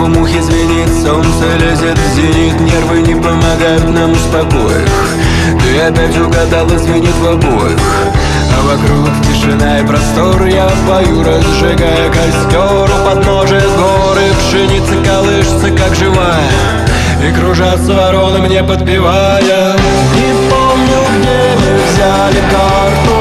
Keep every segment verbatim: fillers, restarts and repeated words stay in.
в ухе звенит, солнце лезет в зенит, нервы не помогают нам успокоить. Ты опять угадала, звенит в обоих, а вокруг тишина и простор. Я пою, разжигая костер у подножия горы. Пшеница колышется, как живая, и кружатся вороны, мне подпевая. Не помню, где мы взяли карту,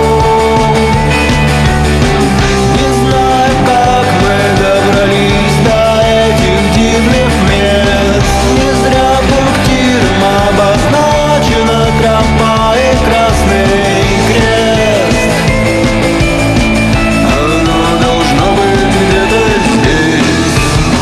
не знаю, как мы добрались до этих дивных мест. Не зря пунктиром обозначена тропа и красный крест. Оно должно быть где-то здесь.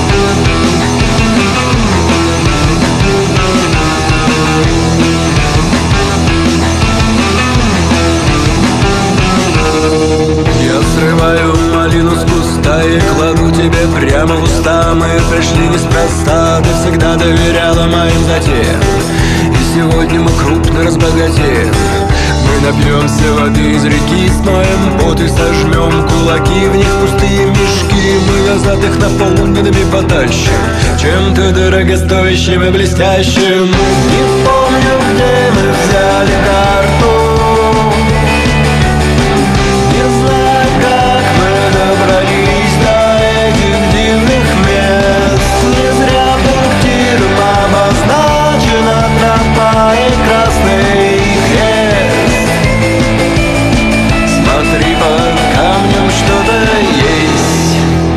Я срываю малину с куста и кладу тебе прямо в уста. Мы пришли неспроста, ты всегда доверяла моим затеям, и сегодня мы крупно разбогатеем. Мы напьемся воды из реки, смоем пот и сожмем кулаки, в них пустые мешки, мы назад их наполненными потащим чем-то дорогостоящим и блестящим. Не помню, где мы взяли карту, не знаю, как мы добрались до этих дивных мест. Не зря пунктиром обозначена тропа и красный крест. Смотри, под камнем что-то есть.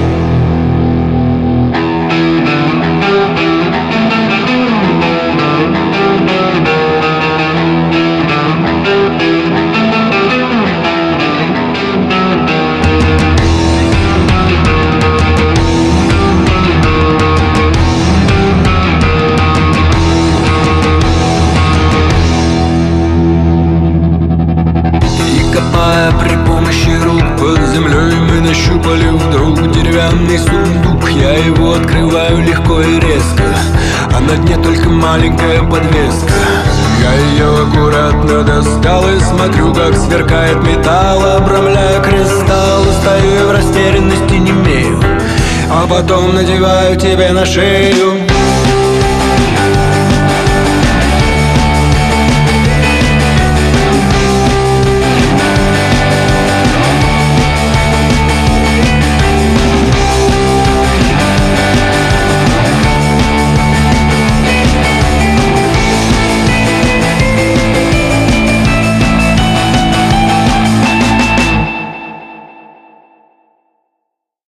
При помощи рук под землей мы нащупали вдруг деревянный сундук. Я его открываю легко и резко, а на дне только маленькая подвеска. Я ее аккуратно достал и смотрю, как сверкает металл, обрамляя кристалл. Стою в растерянности, немею, а потом надеваю тебе на шею.